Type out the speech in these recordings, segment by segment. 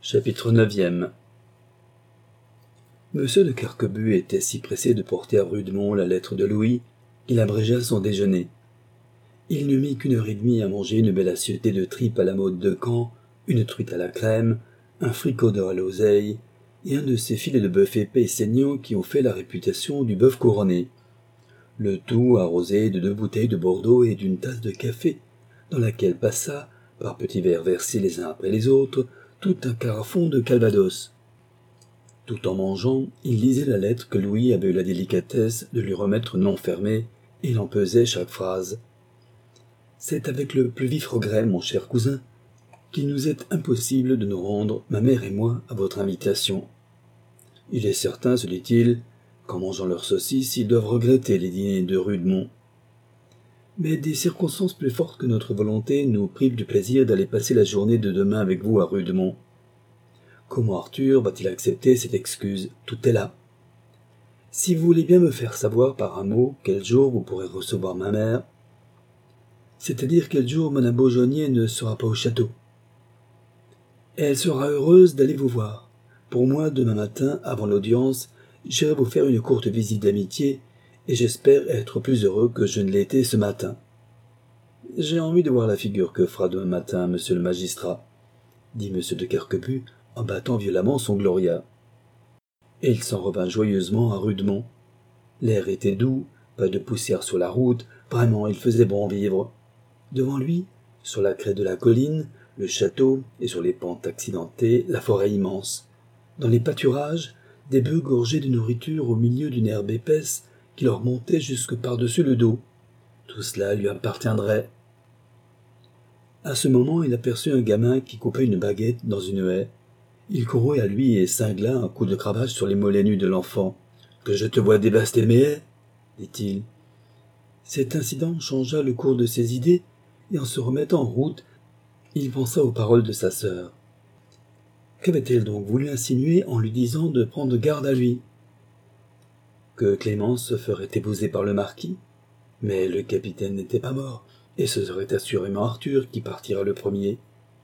Chapitre 9. Monsieur de Carquebue était si pressé de porter à Rudemont la lettre de Louis qu'il abrégea son déjeuner. Il ne mit qu'1 heure et demie à manger une belle assiettée de tripes à la mode de Caen, une truite à la crème, un fricaudeur à l'oseille et un de ces filets de bœuf épais et saignants qui ont fait la réputation du bœuf couronné. Le tout arrosé de 2 bouteilles de Bordeaux et d'une tasse de café, dans laquelle passa, par petits verres versés les uns après les autres, tout un carafon de Calvados. Tout en mangeant, il lisait la lettre que Louis avait eu la délicatesse de lui remettre non fermée, et il en pesait chaque phrase. « C'est avec le plus vif regret, mon cher cousin, qu'il nous est impossible de nous rendre, ma mère et moi, à votre invitation. Il est certain, se dit-il, qu'en mangeant leurs saucisses, ils doivent regretter les dîners de Rudemont. Mais des circonstances plus fortes que notre volonté nous privent du plaisir d'aller passer la journée de demain avec vous à Rudemont. Comment Arthur va-t-il accepter cette excuse? Tout est là. Si vous voulez bien me faire savoir par un mot quel jour vous pourrez recevoir ma mère, c'est-à-dire quel jour madame Beaujonnier ne sera pas au château. Elle sera heureuse d'aller vous voir. Pour moi, demain matin, avant l'audience, j'irai vous faire une courte visite d'amitié, et j'espère être plus heureux que je ne l'ai été ce matin. J'ai envie de voir la figure que fera demain matin monsieur le magistrat, dit monsieur de Carquebue, en battant violemment son gloria. Et il s'en revint joyeusement à Rudemont. L'air était doux, pas de poussière sur la route, vraiment il faisait bon vivre. Devant lui, sur la crête de la colline, le château, et sur les pentes accidentées, la forêt immense. Dans les pâturages, des bœufs gorgés de nourriture au milieu d'une herbe épaisse qui leur montait jusque par-dessus le dos. Tout cela lui appartiendrait. À ce moment, il aperçut un gamin qui coupait une baguette dans une haie. Il courut à lui et cingla un coup de cravache sur les mollets nus de l'enfant. « Que je te vois dévaster mes haies !» dit-il. Cet incident changea le cours de ses idées, et en se remettant en route, il pensa aux paroles de sa sœur. Qu'avait-elle donc voulu insinuer en lui disant de prendre garde à lui? Que Clémence se ferait épouser par le marquis? Mais le capitaine n'était pas mort, et ce serait assurément Arthur qui partira le premier.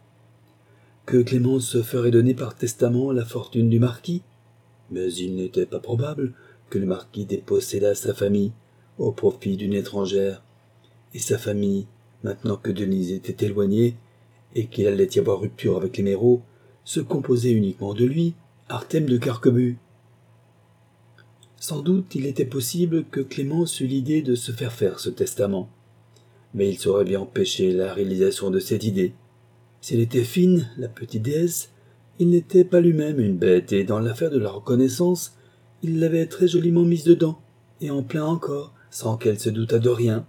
Que Clémence se ferait donner par testament la fortune du marquis? Mais il n'était pas probable que le marquis dépossédât sa famille au profit d'une étrangère, et sa famille, maintenant que Denise était éloignée, et qu'il allait y avoir rupture avec les Méreaux, se composait uniquement de lui, Artème de Carquebue. Sans doute il était possible que Clémence eût l'idée de se faire ce testament, mais il saurait bien empêcher la réalisation de cette idée. S'il était fine, la petite déesse, il n'était pas lui-même une bête, et dans l'affaire de la reconnaissance, il l'avait très joliment mise dedans, et en plein encore, sans qu'elle se doutât de rien.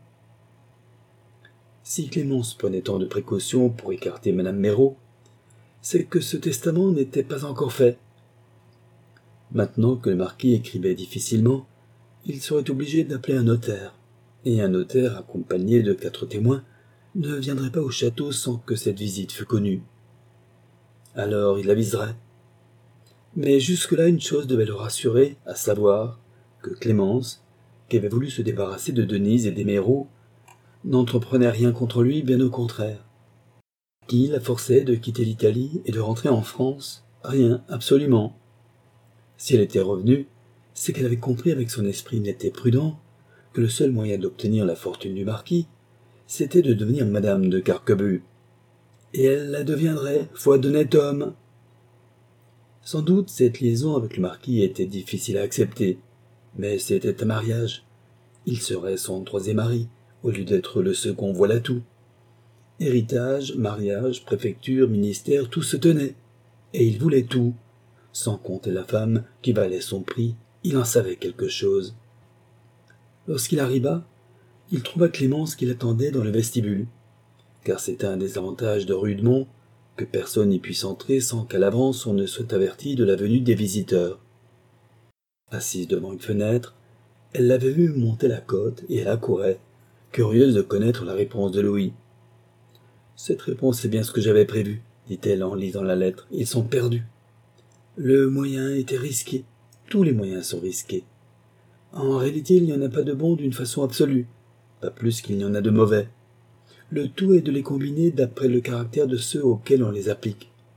Si Clémence prenait tant de précautions pour écarter madame Méreau, c'est que ce testament n'était pas encore fait. Maintenant que le marquis écrivait difficilement, il serait obligé d'appeler un notaire, et un notaire accompagné de 4 témoins ne viendrait pas au château sans que cette visite fût connue. Alors il aviserait. Mais jusque-là une chose devait le rassurer, à savoir que Clémence, qui avait voulu se débarrasser de Denise et des Méreaux, n'entreprenait rien contre lui, bien au contraire. Qui la forçait de quitter l'Italie et de rentrer en France? Rien, absolument. Si elle était revenue, c'est qu'elle avait compris avec son esprit net et prudent que le seul moyen d'obtenir la fortune du marquis, c'était de devenir madame de Carquebue. Et elle la deviendrait, foi d'honnête homme. Sans doute cette liaison avec le marquis était difficile à accepter, mais c'était un mariage. Il serait son 3e mari, au lieu d'être le second, voilà tout. Héritage, mariage, préfecture, ministère, tout se tenait, et il voulait tout. Sans compter la femme qui valait son prix, il en savait quelque chose. Lorsqu'il arriva, il trouva Clémence qui l'attendait dans le vestibule, car c'est un des avantages de Rudemont, que personne n'y puisse entrer sans qu'à l'avance on ne soit averti de la venue des visiteurs. Assise devant une fenêtre, elle l'avait vu monter la côte et elle accourait, curieuse de connaître la réponse de Louis. « Cette réponse est bien ce que j'avais prévu, » dit-elle en lisant la lettre. « Ils sont perdus. » Le moyen était risqué. Tous les moyens sont risqués. En réalité, il n'y en a pas de bons d'une façon absolue, pas plus qu'il n'y en a de mauvais. Le tout est de les combiner d'après le caractère de ceux auxquels on les applique.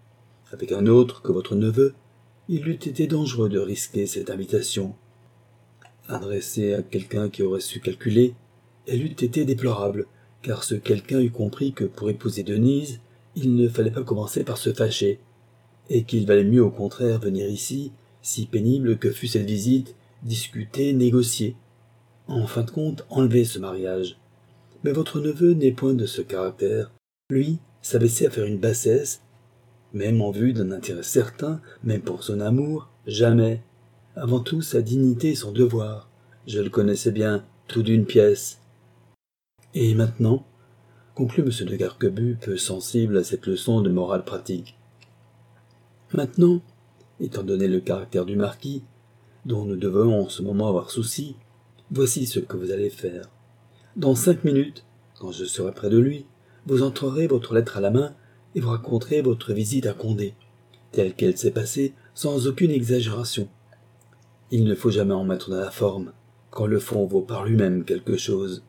Avec un autre que votre neveu, il eût été dangereux de risquer cette invitation. Adressée à quelqu'un qui aurait su calculer, elle eût été déplorable, car ce quelqu'un eût compris que pour épouser Denise, il ne fallait pas commencer par se fâcher, et qu'il valait mieux au contraire venir ici, si pénible que fût cette visite, discuter, négocier. En fin de compte, enlever ce mariage. Mais votre neveu n'est point de ce caractère. Lui, s'abaisser à faire une bassesse, même en vue d'un intérêt certain, même pour son amour, jamais. Avant tout sa dignité et son devoir. Je le connaissais bien, tout d'une pièce. Et maintenant, conclut M. de Carquebus, peu sensible à cette leçon de morale pratique. Maintenant, étant donné le caractère du marquis, dont nous devons en ce moment avoir souci, voici ce que vous allez faire. Dans 5 minutes, quand je serai près de lui, vous entrerez votre lettre à la main et vous raconterez votre visite à Condé, telle qu'elle s'est passée, sans aucune exagération. Il ne faut jamais en mettre dans la forme, quand le fond vaut par lui-même quelque chose.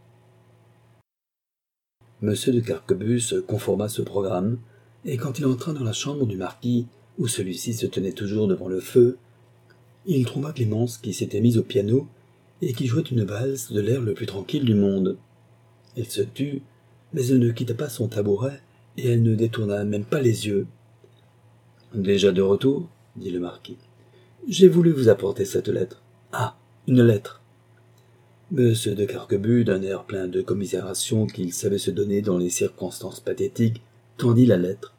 M. de Carquebus se conforma à ce programme, et quand il entra dans la chambre du marquis, où celui-ci se tenait toujours devant le feu, il trouva Clémence qui s'était mise au piano et qui jouait une valse de l'air le plus tranquille du monde. Elle se tut, mais elle ne quitta pas son tabouret et elle ne détourna même pas les yeux. « Déjà de retour ?» dit le marquis. « J'ai voulu vous apporter cette lettre. »« Ah, une lettre !» M. de Carquebus, d'un air plein de commisération qu'il savait se donner dans les circonstances pathétiques, tendit la lettre.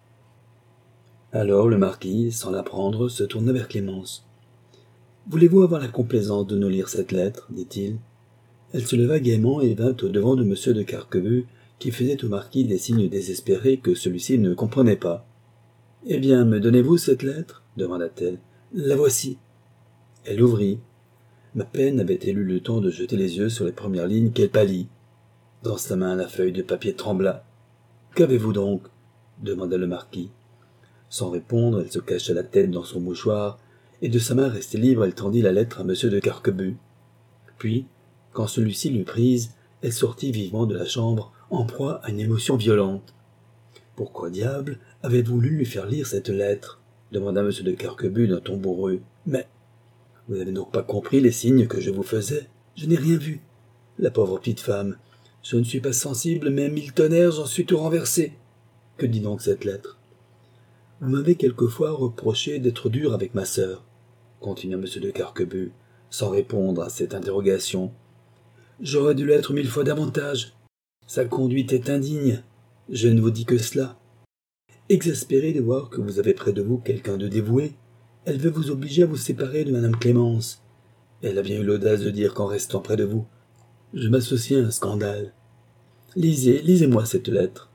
Alors le marquis, sans la prendre, se tourna vers Clémence. « Voulez-vous avoir la complaisance de nous lire cette lettre ?» dit-il. Elle se leva gaiement et vint au-devant de M. de Carquebus, qui faisait au marquis des signes désespérés que celui-ci ne comprenait pas. « Eh bien, me donnez-vous cette lettre ?» demanda-t-elle. « La voici. » Elle l'ouvrit. Ma peine avait-elle eu le temps de jeter les yeux sur les premières lignes qu'elle pâlit. Dans sa main, la feuille de papier trembla. « Qu'avez-vous donc ?» demanda le marquis. Sans répondre, elle se cacha la tête dans son mouchoir, et de sa main restée libre, elle tendit la lettre à M. de Carquebus. Puis, quand celui-ci l'eut prise, elle sortit vivement de la chambre, en proie à une émotion violente. « Pourquoi diable avez-vous voulu lui faire lire cette lettre ?» demanda M. de Carquebus d'un ton bourreux. « Mais vous n'avez donc pas compris les signes que je vous faisais? Je n'ai rien vu. La pauvre petite femme. Je ne suis pas sensible, mais mille tonnerres, j'en suis tout renversé. Que dit donc cette lettre? Vous m'avez quelquefois reproché d'être dur avec ma sœur, continua M. de Carquebus, sans répondre à cette interrogation. J'aurais dû l'être 1000 fois davantage. Sa conduite est indigne. Je ne vous dis que cela. Exaspérée de voir que vous avez près de vous quelqu'un de dévoué, elle veut vous obliger à vous séparer de Madame Clémence. Elle a bien eu l'audace de dire qu'en restant près de vous, je m'associe à un scandale. Lisez-moi cette lettre.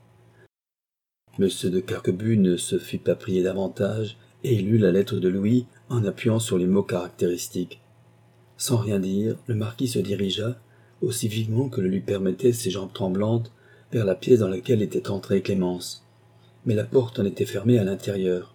M. de Carquebus ne se fit pas prier davantage, et il lut la lettre de Louis en appuyant sur les mots caractéristiques. Sans rien dire, le marquis se dirigea, aussi vivement que le lui permettaient ses jambes tremblantes, vers la pièce dans laquelle était entrée Clémence. Mais la porte en était fermée à l'intérieur.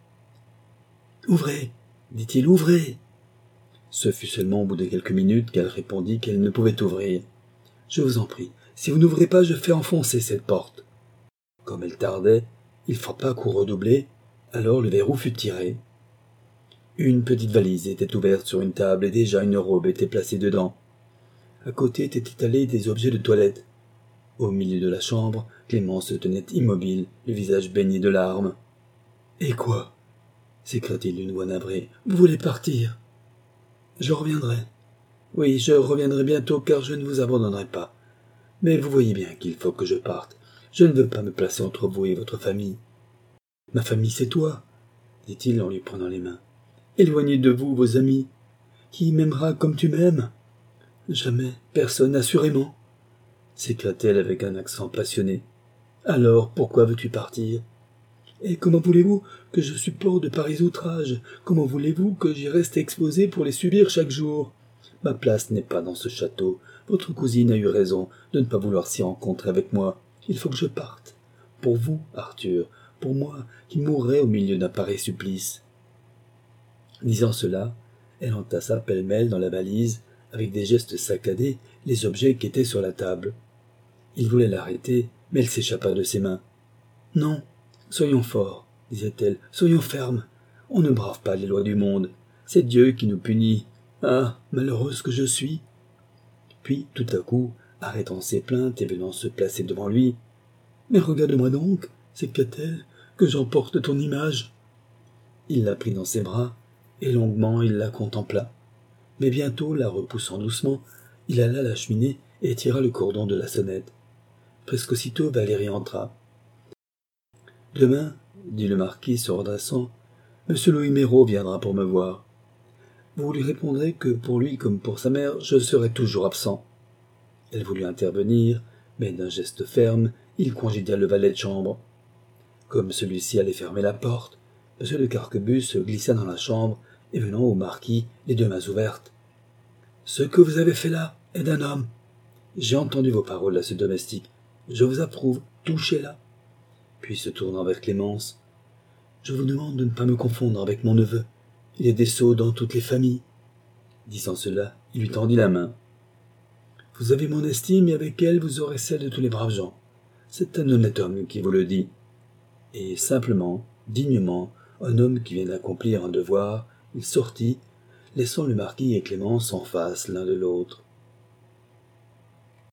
« Ouvrez !» dit-il, « ouvrez !» Ce fut seulement au bout de quelques minutes qu'elle répondit qu'elle ne pouvait ouvrir. « Je vous en prie, si vous n'ouvrez pas, je fais enfoncer cette porte. » Comme elle tardait, il frappa à coups redoublés, alors le verrou fut tiré. Une petite valise était ouverte sur une table et déjà une robe était placée dedans. À côté étaient étalés des objets de toilette. Au milieu de la chambre, Clémence se tenait immobile, le visage baigné de larmes. « Et quoi ?» s'écria-t-il d'une voix navrée. « Vous voulez partir ?»« Je reviendrai. Oui, je reviendrai bientôt, car je ne vous abandonnerai pas. Mais vous voyez bien qu'il faut que je parte. Je ne veux pas me placer entre vous et votre famille. »« Ma famille, c'est toi, » dit-il en lui prenant les mains. « Éloignez de vous vos amis. Qui m'aimera comme tu m'aimes ? Jamais, personne, assurément. » s'écria-t-elle avec un accent passionné. « Alors, pourquoi veux-tu partir ? Et comment voulez-vous que je supporte de pareils outrages ? Comment voulez-vous que j'y reste exposé pour les subir chaque jour ? Ma place n'est pas dans ce château. Votre cousine a eu raison de ne pas vouloir s'y rencontrer avec moi. Il faut que je parte. Pour vous, Arthur, pour moi, qui mourrai au milieu d'un pareil supplice. » Disant cela, elle entassa pêle-mêle dans la valise, avec des gestes saccadés, les objets qui étaient sur la table. Il voulait l'arrêter, mais elle s'échappa de ses mains. « Non, soyons forts, » disait-elle, soyons fermes. On ne brave pas les lois du monde. C'est Dieu qui nous punit. Ah, malheureuse que je suis. Puis, tout à coup, arrêtant ses plaintes et venant se placer devant lui. Mais regarde-moi donc, s'écria-t-elle, que j'emporte ton image. Il la prit dans ses bras, et longuement il la contempla. Mais bientôt, la repoussant doucement, il alla à la cheminée et tira le cordon de la sonnette. Presque aussitôt Valérie entra. « Demain, dit le marquis se redressant, monsieur Louis Méraud viendra pour me voir. Vous lui répondrez que pour lui comme pour sa mère, je serai toujours absent. » Elle voulut intervenir, mais d'un geste ferme, il congédia le valet de chambre. Comme celui-ci allait fermer la porte, monsieur de Carquebus se glissa dans la chambre et venant au marquis, les deux mains ouvertes. « Ce que vous avez fait là est d'un homme. J'ai entendu vos paroles à ce domestique. Je vous approuve, touchez-la. » Puis se tournant vers Clémence. « Je vous demande de ne pas me confondre avec mon neveu. Il est des sots dans toutes les familles. » Disant cela, il lui tendit la main. « Vous avez mon estime et avec elle vous aurez celle de tous les braves gens. C'est un honnête homme qui vous le dit. » Et simplement, dignement, un homme qui vient d'accomplir un devoir, il sortit, laissant le marquis et Clémence en face l'un de l'autre.